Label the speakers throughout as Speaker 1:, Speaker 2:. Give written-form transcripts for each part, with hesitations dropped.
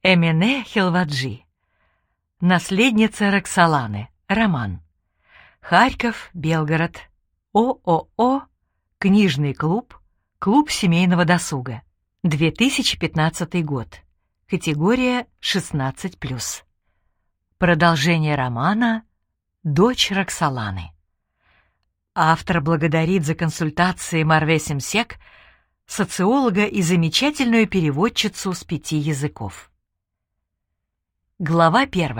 Speaker 1: Эмине Хелваджи. Наследница Роксоланы. Роман. Харьков, Белгород. ООО «Книжный клуб», клуб семейного досуга. 2015 год. Категория 16+. Продолжение романа «Дочь Роксоланы». Автор благодарит за консультации Марве Семсек, социолога и замечательную переводчицу с 5 языков. Глава 1.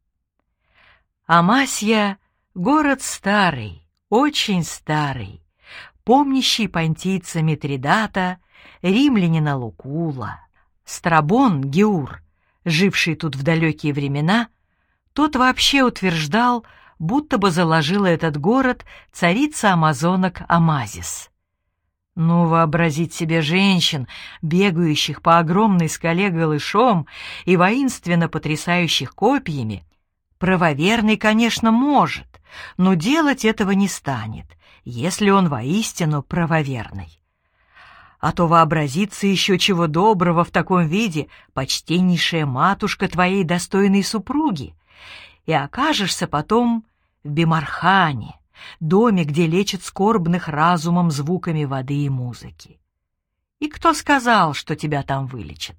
Speaker 1: Амасья — город старый, очень старый, помнящий понтийца Митридата, римлянина Лукула. Страбон Геур, живший тут в далекие времена, тот вообще утверждал, будто бы заложила этот город царица амазонок Амазис. Ну, вообразить себе женщин, бегающих по огромной скале голышом и воинственно потрясающих копьями, правоверный, конечно, может, но делать этого не станет, если он воистину правоверный. А то вообразится еще чего доброго в таком виде почтеннейшая матушка твоей достойной супруги, и окажешься потом в Бимархане, доме, где лечат скорбных разумом звуками воды и музыки. И кто сказал, что тебя там вылечат?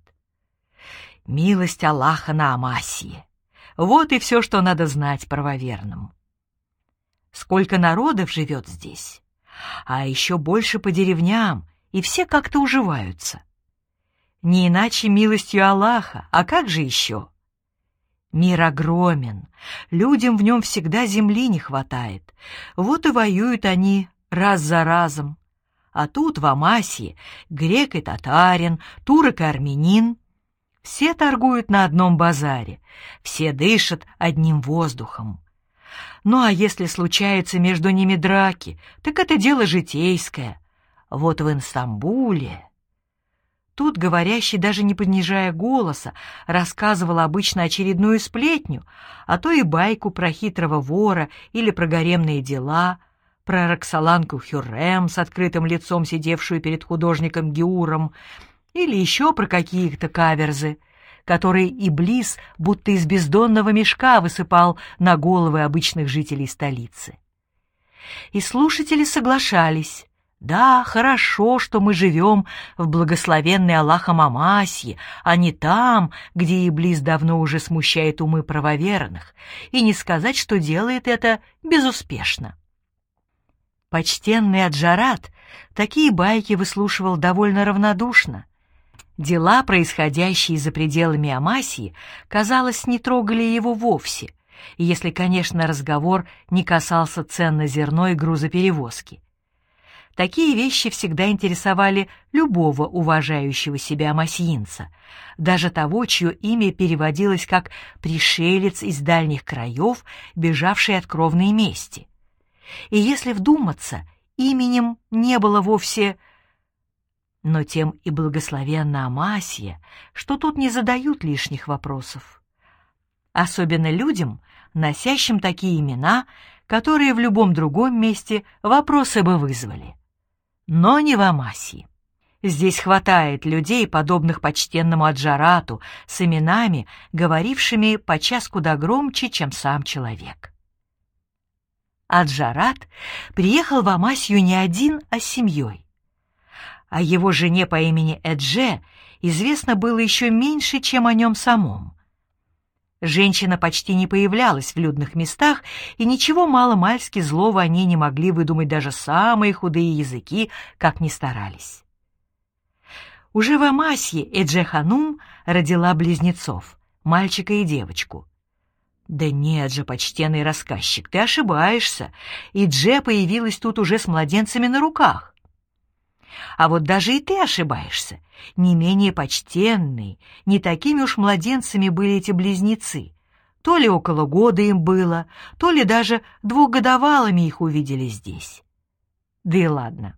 Speaker 1: Милость Аллаха на Амасии. Вот и все, что надо знать правоверным. Сколько народов живет здесь, а еще больше по деревням, и все как-то уживаются. Не иначе милостью Аллаха, а как же еще? Мир огромен, людям в нем всегда земли не хватает, вот и воюют они раз за разом. А тут, в Амасии, грек и татарин, турок и армянин. Все торгуют на одном базаре, все дышат одним воздухом. Ну а если случаются между ними драки, так это дело житейское. Вот в Инстамбуле... Тут говорящий, даже не понижая голоса, рассказывал обычно очередную сплетню, а то и байку про хитрого вора или про гаремные дела, про Роксоланку Хюррем с открытым лицом, сидевшую перед художником Геуром, или еще про какие-то каверзы, которые Иблис будто из бездонного мешка высыпал на головы обычных жителей столицы. И слушатели соглашались. Да, хорошо, что мы живем в благословенной Аллахом Амасье, а не там, где Иблис давно уже смущает умы правоверных, и не сказать, что делает это безуспешно. Почтенный Аджарат такие байки выслушивал довольно равнодушно. Дела, происходящие за пределами Амасии, казалось, не трогали его вовсе, если, конечно, разговор не касался цен на зерно и грузоперевозки. Такие вещи всегда интересовали любого уважающего себя амасьинца, даже того, чье имя переводилось как «пришелец из дальних краев, бежавший от кровной мести». И если вдуматься, именем не было вовсе... Но тем и благословенна Амасия, что тут не задают лишних вопросов. Особенно людям, носящим такие имена, которые в любом другом месте вопросы бы вызвали. Но не в Амасии. Здесь хватает людей, подобных почтенному Аджарату, с именами, говорившими подчас куда громче, чем сам человек. Аджарат приехал в Амасию не один, а с семьей. О его жене по имени Эдже известно было еще меньше, чем о нем самом. Женщина почти не появлялась в людных местах, и ничего мало-мальски злого о ней не могли выдумать даже самые худые языки, как ни старались. Уже в Амасье Эдже-ханум родила близнецов, мальчика и девочку. Да нет же, почтенный рассказчик, ты ошибаешься, Эдже появилась тут уже с младенцами на руках. А вот даже и ты ошибаешься. Не менее почтенные, не такими уж младенцами были эти близнецы. То ли около года им было, то ли даже двухгодовалыми их увидели здесь. Да и ладно.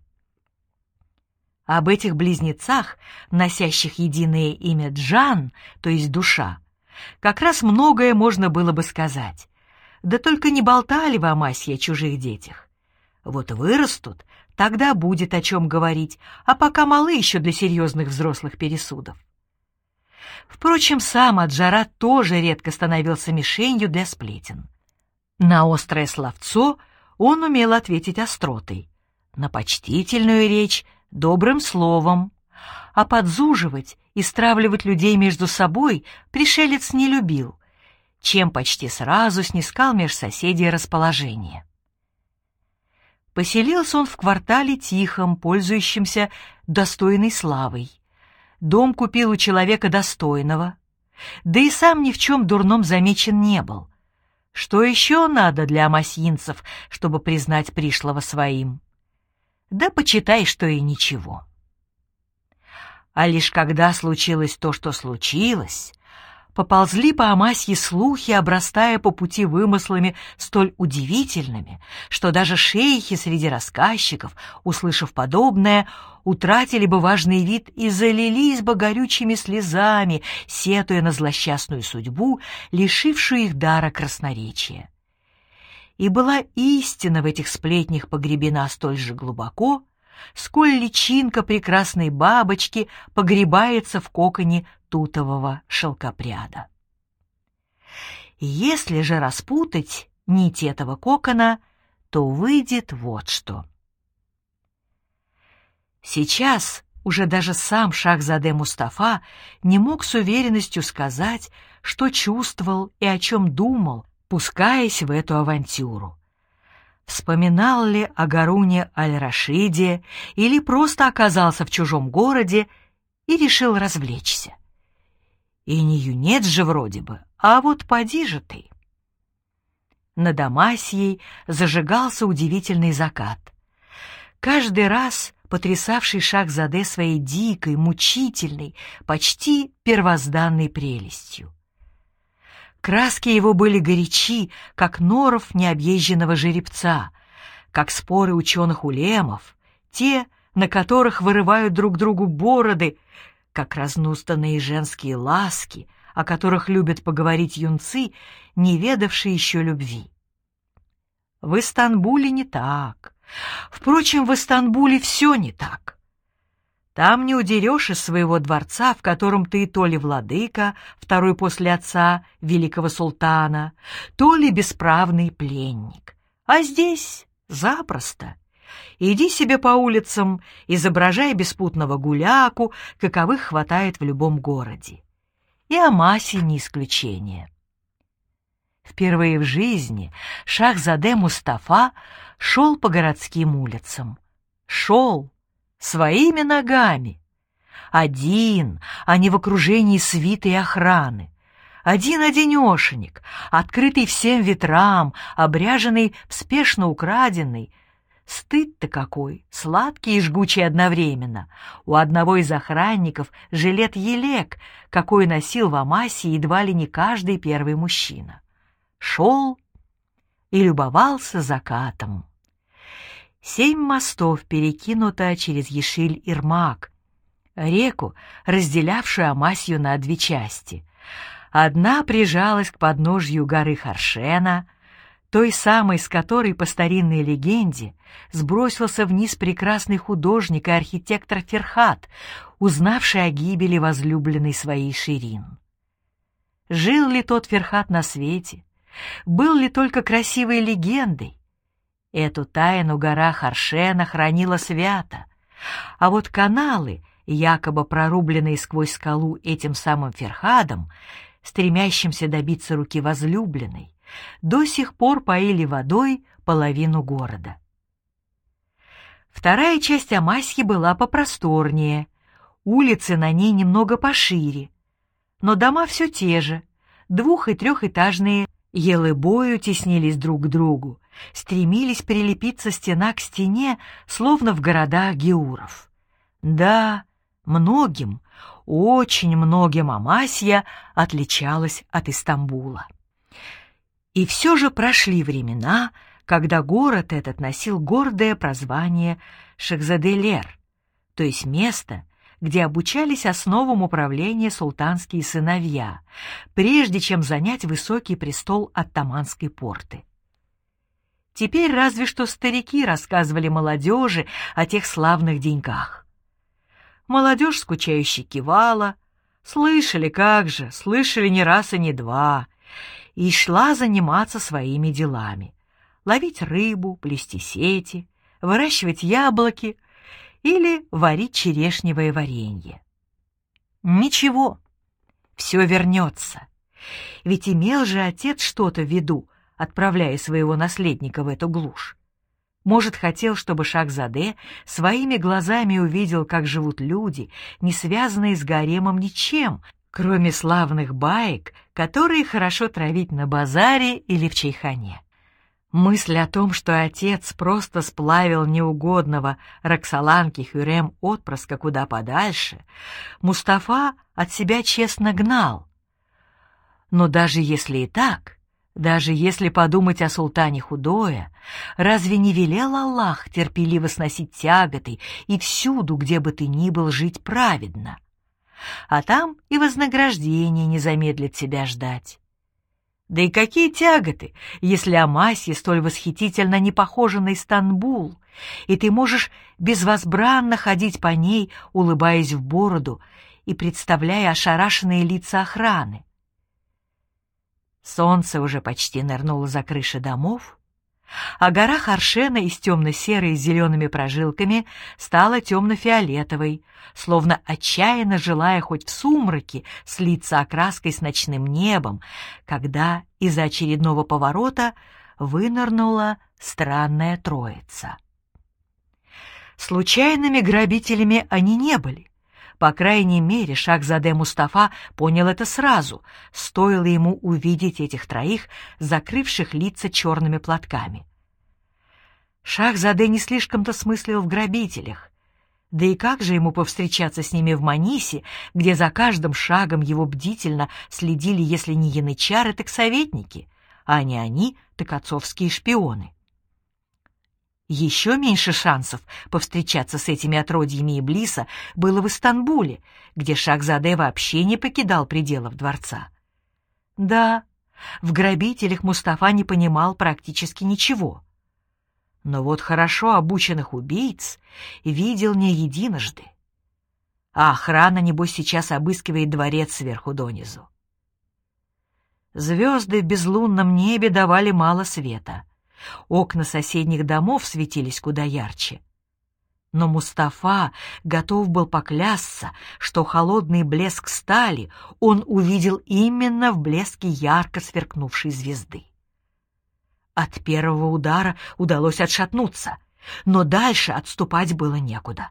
Speaker 1: Об этих близнецах, носящих единое имя Джан, то есть душа, как раз многое можно было бы сказать. Да только не болтали в Амасье о чужих детях. Вот вырастут, тогда будет о чем говорить, а пока малы еще для серьезных взрослых пересудов. Впрочем, сам Аджара тоже редко становился мишенью для сплетен. На острое словцо он умел ответить остротой, на почтительную речь — добрым словом, а подзуживать и стравливать людей между собой пришелец не любил, чем почти сразу снискал меж соседей расположение. Поселился он в квартале тихом, пользующемся достойной славой. Дом купил у человека достойного, да и сам ни в чем дурном замечен не был. Что еще надо для амасьинцев, чтобы признать пришлого своим? Да почитай, что и ничего. А лишь когда случилось то, что случилось, поползли по Амасье слухи, обрастая по пути вымыслами столь удивительными, что даже шейхи среди рассказчиков, услышав подобное, утратили бы важный вид и залились бы горючими слезами, сетуя на злосчастную судьбу, лишившую их дара красноречия. И была истина в этих сплетнях погребена столь же глубоко, сколь личинка прекрасной бабочки погребается в коконе тутового шелкопряда. Если же распутать нить этого кокона, то выйдет вот что. Сейчас уже даже сам Шахзаде Мустафа не мог с уверенностью сказать, что чувствовал и о чем думал, пускаясь в эту авантюру. Вспоминал ли о Гаруне аль-Рашиде или просто оказался в чужом городе и решил развлечься. И не юнец же вроде бы, а вот поди же ты. Над Амасьей зажигался удивительный закат. Каждый раз потрясавший Шахзаде своей дикой, мучительной, почти первозданной прелестью. Краски его были горячи, как норов необъезженного жеребца, как споры ученых-улемов, те, на которых вырывают друг другу бороды, как разнустанные женские ласки, о которых любят поговорить юнцы, не ведавшие еще любви. В Истанбуле не так. Впрочем, в Истанбуле все не так. Там не удерешь из своего дворца, в котором ты то ли владыка, второй после отца, великого султана, то ли бесправный пленник. А здесь запросто. Иди себе по улицам, изображай беспутного гуляку, каковых хватает в любом городе. И Амасья не исключение. Впервые в жизни Шахзаде Мустафа шел по городским улицам. Шел своими ногами. Один, а не в окружении свиты и охраны. Один-одинешенек, открытый всем ветрам, обряженный в спешно украденный. Стыд-то какой, сладкий и жгучий одновременно. У одного из охранников жилет-елек, какой носил в Амасье едва ли не каждый первый мужчина. Шел и любовался закатом. 7 мостов перекинуто через Ешиль-Ирмак, реку, разделявшую Амасью на 2 части. Одна прижалась к подножью горы Харшена, той самой, с которой, по старинной легенде, сбросился вниз прекрасный художник и архитектор Ферхат, узнавший о гибели возлюбленной своей Ширин. Жил ли тот Ферхат на свете? Был ли только красивой легендой? Эту тайну гора Харшена хранила свято, а вот каналы, якобы прорубленные сквозь скалу этим самым Ферхадом, стремящимся добиться руки возлюбленной, до сих пор поили водой половину города. Вторая часть Амасьи была попросторнее, улицы на ней немного пошире, но дома все те же, 2- и 3-этажные, елыбою теснились друг к другу, стремились прилепиться стена к стене, словно в городах геуров. Да, многим, очень многим Амасья отличалась от Истамбула. И все же прошли времена, когда город этот носил гордое прозвание Шахзаделер, то есть место, где обучались основам управления султанские сыновья, прежде чем занять высокий престол оттоманской порты. Теперь разве что старики рассказывали молодежи о тех славных деньках. Молодежь скучающе кивала, Слышали, как же, слышали не раз и не два. И шла заниматься своими делами. Ловить рыбу, плести сети, выращивать яблоки или варить черешневое варенье. Ничего, все вернется. Ведь имел же отец что-то в виду, отправляя своего наследника в эту глушь. Может, хотел, чтобы Шахзаде своими глазами увидел, как живут люди, не связанные с гаремом ничем, кроме славных баек, которые хорошо травить на базаре или в чайхане. Мысль о том, что отец просто сплавил неугодного Роксоланки Хюррем отпрыска куда подальше, Мустафа от себя честно гнал. Но даже если и так, даже если подумать о султане худое, разве не велел Аллах терпеливо сносить тяготы и всюду, где бы ты ни был, жить праведно? А там и вознаграждение не замедлит тебя ждать. Да и какие тяготы, если Амасья столь восхитительно не похожа на Истанбул, и ты можешь безвозбранно ходить по ней, улыбаясь в бороду и представляя ошарашенные лица охраны. Солнце уже почти нырнуло за крыши домов, а гора Харшена из темно-серой с зелеными прожилками стала темно-фиолетовой, словно отчаянно желая хоть в сумраке слиться окраской с ночным небом, когда из-за очередного поворота вынырнула странная троица. Случайными грабителями они не были. По крайней мере, Шахзаде Мустафа понял это сразу, стоило ему увидеть этих троих, закрывших лица черными платками. Шахзаде не слишком-то смыслил в грабителях. Да и как же ему повстречаться с ними в Манисе, где за каждым шагом его бдительно следили, если не янычары, так советники, а не они, так отцовские шпионы? Еще меньше шансов повстречаться с этими отродьями Иблиса было в Истанбуле, где Шахзаде вообще не покидал пределов дворца. Да, в грабителях Мустафа не понимал практически ничего. Но вот хорошо обученных убийц видел не единожды. А охрана, небось, сейчас обыскивает дворец сверху донизу. Звезды в безлунном небе давали мало света. Окна соседних домов светились куда ярче. Но Мустафа готов был поклясться, что холодный блеск стали он увидел именно в блеске ярко сверкнувшей звезды. От первого удара удалось отшатнуться, но дальше отступать было некуда.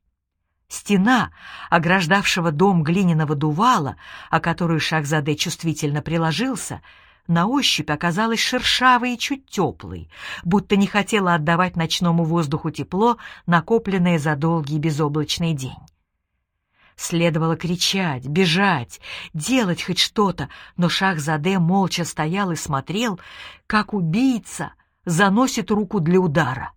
Speaker 1: Стена, ограждавшего дом глиняного дувала, о которую Шахзаде чувствительно приложился, на ощупь оказалась шершавой и чуть теплой, будто не хотела отдавать ночному воздуху тепло, накопленное за долгий безоблачный день. Следовало кричать, бежать, делать хоть что-то, но Шахзаде молча стоял и смотрел, как убийца заносит руку для удара.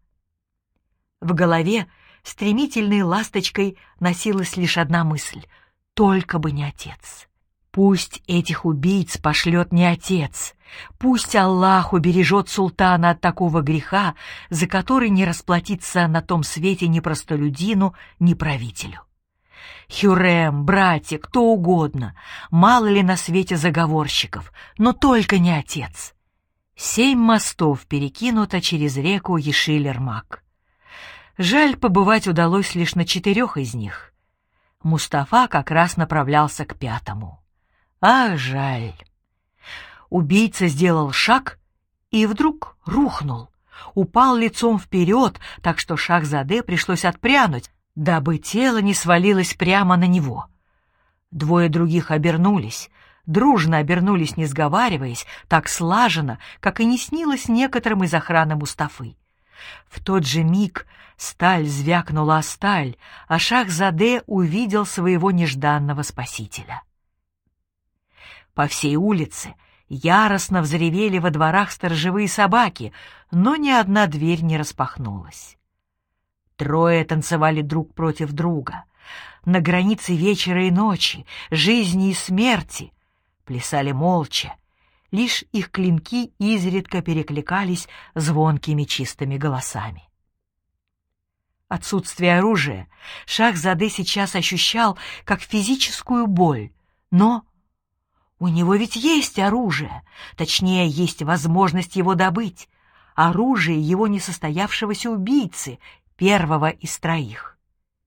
Speaker 1: В голове стремительной ласточкой носилась лишь одна мысль — только бы не отец. Пусть этих убийц пошлет не отец, пусть Аллах убережет султана от такого греха, за который не расплатиться на том свете ни простолюдину, ни правителю. Хюррем, братья, кто угодно, мало ли на свете заговорщиков, но только не отец. 7 мостов перекинуто через реку Ешиль-Эрмак. Жаль, побывать удалось лишь на 4 из них. Мустафа как раз направлялся к 5. Ах, жаль. Убийца сделал шаг и вдруг рухнул, упал лицом вперед, так что Шахзаде пришлось отпрянуть, дабы тело не свалилось прямо на него. 2 других обернулись, дружно обернулись, не сговариваясь, так слаженно, как и не снилось некоторым из охраны Мустафы. В тот же миг сталь звякнула о сталь, а Шахзаде увидел своего нежданного спасителя. По всей улице яростно взревели во дворах сторожевые собаки, но ни одна дверь не распахнулась. 3 танцевали друг против друга, на границе вечера и ночи, жизни и смерти, плясали молча, лишь их клинки изредка перекликались звонкими чистыми голосами. Отсутствие оружия Шахзаде сейчас ощущал как физическую боль, Но у него ведь есть оружие, точнее, есть возможность его добыть. Оружие его несостоявшегося убийцы, первого из троих.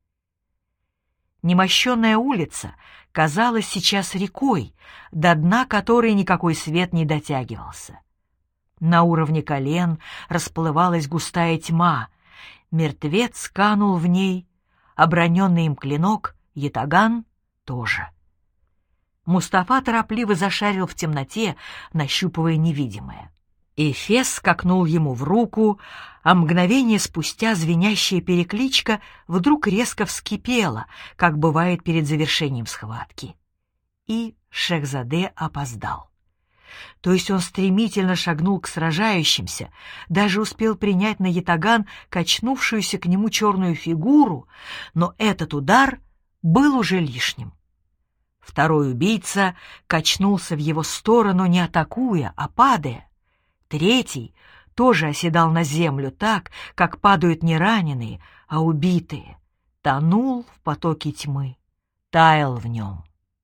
Speaker 1: Немощенная улица казалась сейчас рекой, до дна которой никакой свет не дотягивался. На уровне колен расплывалась густая тьма, мертвец канул в ней, оброненный им клинок, ятаган тоже. Мустафа торопливо зашарил в темноте, нащупывая невидимое. Эфес скакнул ему в руку, а мгновение спустя звенящая перекличка вдруг резко вскипела, как бывает перед завершением схватки. И Шехзаде опоздал. То есть он стремительно шагнул к сражающимся, даже успел принять на ятаган качнувшуюся к нему черную фигуру, но этот удар был уже лишним. Второй убийца качнулся в его сторону, не атакуя, а падая. Третий тоже оседал на землю так, как падают не раненые, а убитые, тонул в потоке тьмы, таял в нем.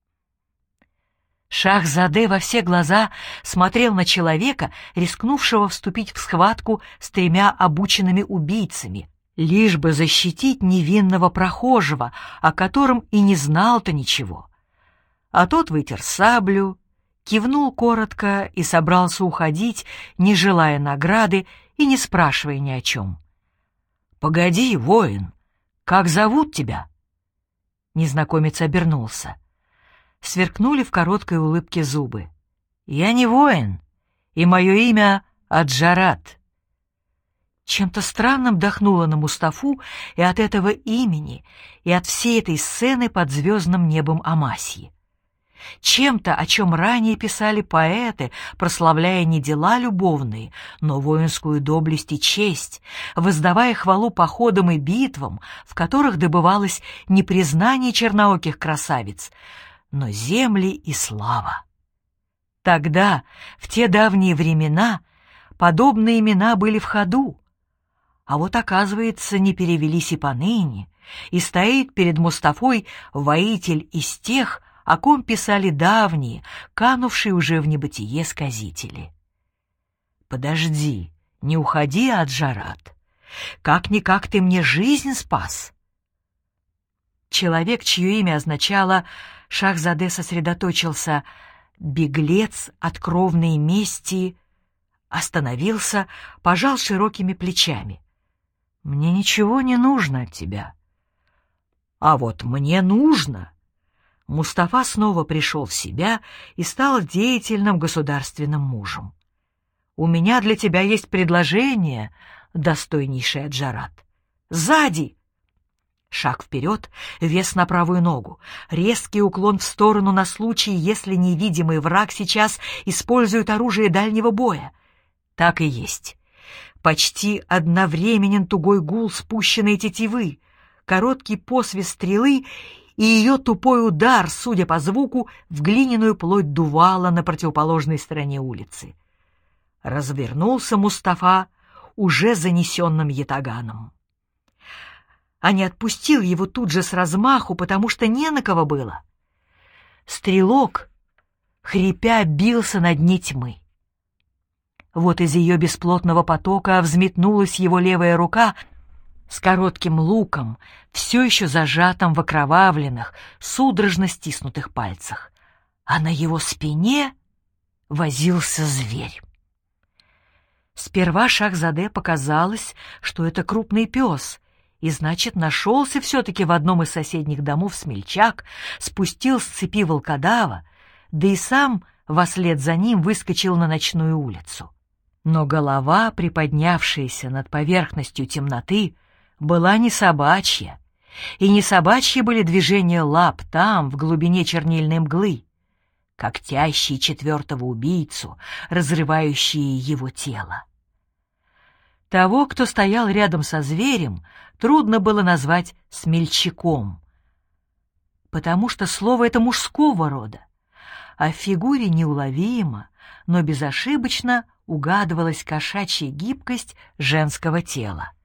Speaker 1: Шахзаде во все глаза смотрел на человека, рискнувшего вступить в схватку с тремя обученными убийцами, лишь бы защитить невинного прохожего, о котором и не знал-то ничего. А тот вытер саблю, кивнул коротко и собрался уходить, не желая награды и не спрашивая ни о чем. «Погоди, воин, как зовут тебя?» Незнакомец обернулся. Сверкнули в короткой улыбке зубы. «Я не воин, и мое имя Аджарат». Чем-то странным дохнуло на Мустафу и от этого имени, и от всей этой сцены под звездным небом Амасьи. Чем-то, о чем ранее писали поэты, прославляя не дела любовные, но воинскую доблесть и честь, воздавая хвалу походам и битвам, в которых добывалось не признание чернооких красавиц, но земли и слава. Тогда, в те давние времена, подобные имена были в ходу, а вот, оказывается, не перевелись и поныне, и стоит перед Мустафой воитель из тех, о ком писали давние, канувшие уже в небытие сказители. «Подожди, не уходи, Аджарат. Как-никак ты мне жизнь спас». Человек, чье имя означало, Шахзаде сосредоточился, беглец от кровной мести, остановился, пожал широкими плечами. «Мне ничего не нужно от тебя». «А вот мне нужно». Мустафа снова пришел в себя и стал деятельным государственным мужем. «У меня для тебя есть предложение, достойнейший Аджарат. Сзади!» Шаг вперед, вес на правую ногу, резкий уклон в сторону на случай, если невидимый враг сейчас использует оружие дальнего боя. Так и есть. Почти одновременен тугой гул спущенной тетивы, короткий посвист стрелы и ее тупой удар, судя по звуку, в глиняную плоть дувала на противоположной стороне улицы. Развернулся Мустафа уже занесенным ятаганом. А не отпустил его тут же с размаху, потому что не на кого было. Стрелок, хрипя, бился на дне тьмы. Вот из ее бесплотного потока взметнулась его левая рука с коротким луком, все еще зажатым в окровавленных, судорожно стиснутых пальцах, а на его спине возился зверь. Сперва Шахзаде показалось, что это крупный пес, и, значит, нашелся все-таки в одном из соседних домов смельчак, спустил с цепи волкодава, да и сам вослед за ним выскочил на ночную улицу. Но голова, приподнявшаяся над поверхностью темноты, была не собачья, и не собачьи были движения лап там, в глубине чернильной мглы, когтящие четвертого убийцу, разрывающие его тело. Того, кто стоял рядом со зверем, трудно было назвать смельчаком, потому что слово это мужского рода, а в фигуре неуловимо, но безошибочно угадывалась кошачья гибкость женского тела.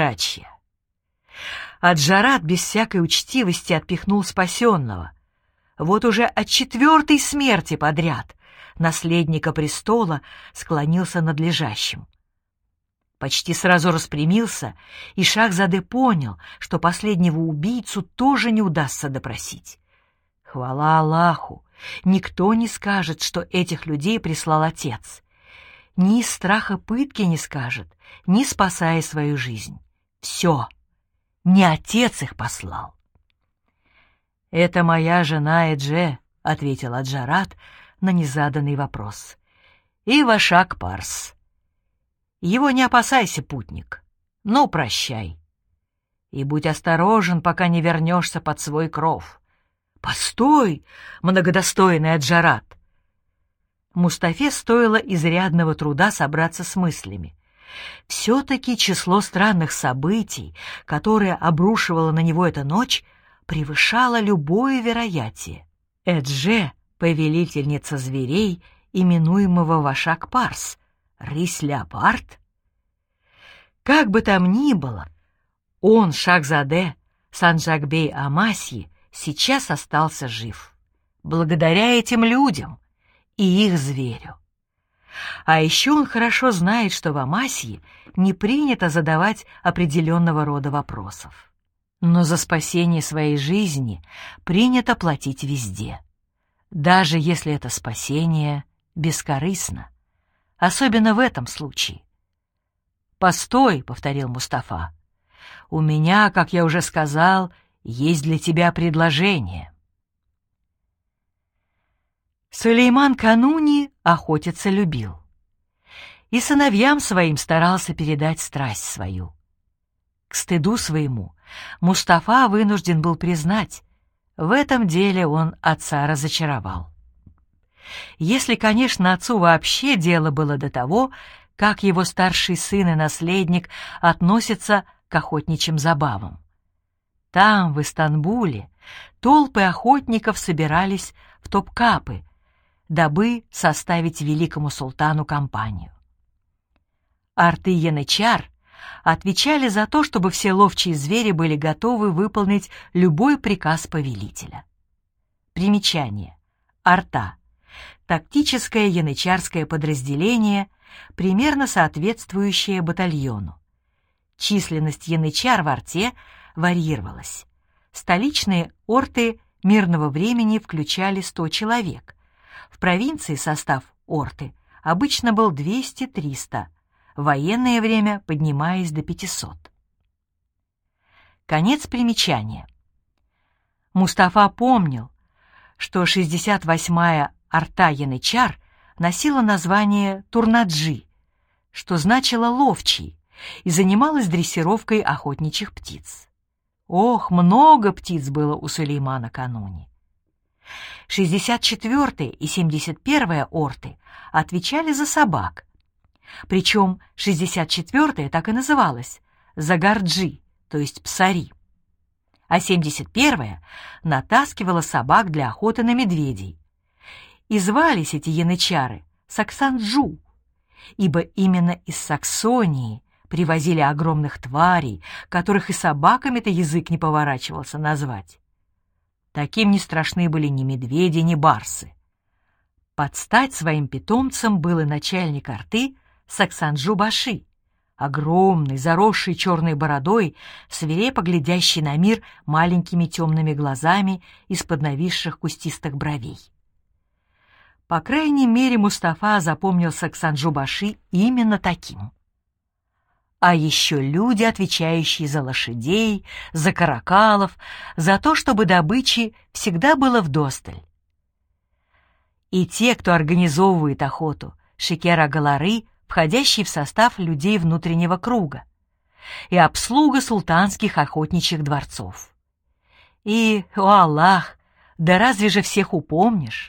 Speaker 1: Кошачья. Аджарат без всякой учтивости отпихнул спасенного. вот уже от 4-й смерти подряд наследника престола склонился над лежащим. Почти сразу распрямился, и Шахзаде понял, что последнего убийцу тоже не удастся допросить. Хвала Аллаху, никто не скажет, что этих людей прислал отец. Ни из страха пытки не скажет, ни спасая свою жизнь. Все, не отец их послал. «Это моя жена Эдже», — ответил Аджарат на незаданный вопрос. «И Вашак Парс. Его не опасайся, путник, но прощай. И будь осторожен, пока не вернешься под свой кров». «Постой, многодостойный Аджарат!» Мустафе стоило изрядного труда собраться с мыслями. Все-таки число странных событий, которые обрушивала на него эта ночь, превышало любое вероятие. Эдже, повелительница зверей, именуемого Вашак Парс, рысь-леопард? Как бы там ни было, он, Шахзаде, Санджак-бей Амасьи, сейчас остался жив, благодаря этим людям и их зверю. А еще он хорошо знает, что в Амасьи не принято задавать определенного рода вопросов. Но за спасение своей жизни принято платить везде, даже если это спасение бескорыстно, особенно в этом случае. «Постой», — повторил Мустафа, — «у меня, как я уже сказал, есть для тебя предложение». Сулейман Кануни охотиться любил и сыновьям своим старался передать страсть свою. К стыду своему Мустафа вынужден был признать, в этом деле он отца разочаровал. Если, конечно, отцу вообще дело было до того, как его старший сын и наследник относятся к охотничьим забавам. Там, в Истанбуле, толпы охотников собирались в Топкапы, дабы составить великому султану компанию. Арты янычар отвечали за то, чтобы все ловчие звери были готовы выполнить любой приказ повелителя. Примечание. Арта — тактическое янычарское подразделение, примерно соответствующее батальону. Численность янычар в Арте варьировалась. Столичные орты мирного времени включали 100 человек. В провинции состав орты обычно был 200-300, в военное время поднимаясь до 500. Конец примечания. Мустафа помнил, что 68-я арта янычар носила название Турнаджи, что значило «ловчий», и занималась дрессировкой охотничьих птиц. Ох, много птиц было у Сулеймана Кануни. 64-я и 71-я орты отвечали за собак, причем 64-я так и называлась — Загарджи, то есть псари, а 71-я натаскивала собак для охоты на медведей. И звались эти янычары Саксанджу, ибо именно из Саксонии привозили огромных тварей, которых и собаками-то язык не поворачивался назвать. Таким не страшны были ни медведи, ни барсы. Под стать своим питомцам был и начальник арты Саксанджу-баши, огромный, заросший черной бородой, свирепо глядящий на мир маленькими темными глазами из-под нависших кустистых бровей. По крайней мере, Мустафа запомнил Саксанджу-баши именно таким. А еще люди, отвечающие за лошадей, за каракалов, за то, чтобы добычи всегда было вдосталь. И те, кто организовывает охоту, шикера-галары, входящие в состав людей внутреннего круга, и обслуга султанских охотничьих дворцов. И, о Аллах, да разве же всех упомнишь?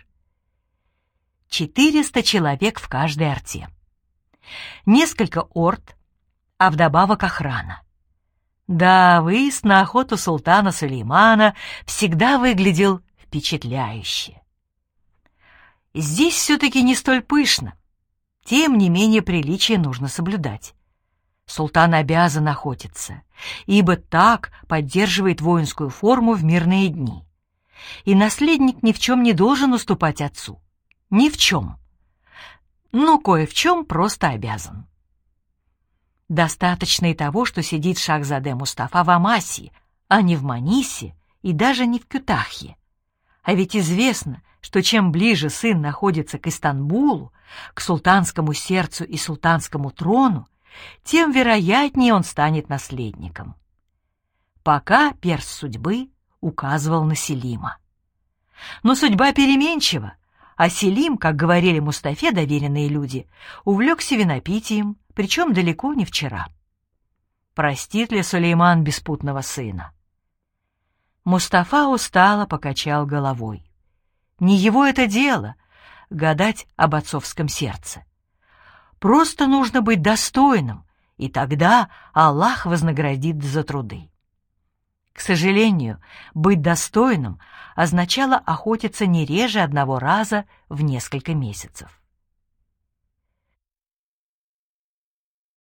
Speaker 1: 400 человек в каждой арте. Несколько орд, а вдобавок охрана. Да, выезд на охоту султана Сулеймана всегда выглядел впечатляюще. Здесь все-таки не столь пышно. Тем не менее приличие нужно соблюдать. Султан обязан охотиться, ибо так поддерживает воинскую форму в мирные дни. и наследник ни в чем не должен уступать отцу. Ни в чем. Но кое в чем просто обязан. Достаточно и того, что сидит Шахзаде Мустафа в Амаси, а не в Манисе и даже не в Кютахье. А ведь известно, что чем ближе сын находится к Истанбулу, к султанскому сердцу и султанскому трону, тем вероятнее он станет наследником. Пока перст судьбы указывал на Селима. Но судьба переменчива, а Селим, как говорили Мустафе доверенные люди, увлекся винопитием, причем далеко не вчера. Простит ли Сулейман беспутного сына? Мустафа устало покачал головой. Не его это дело — гадать об отцовском сердце. Просто нужно быть достойным, и тогда Аллах вознаградит за труды. К сожалению, быть достойным означало охотиться не реже одного раза в несколько месяцев.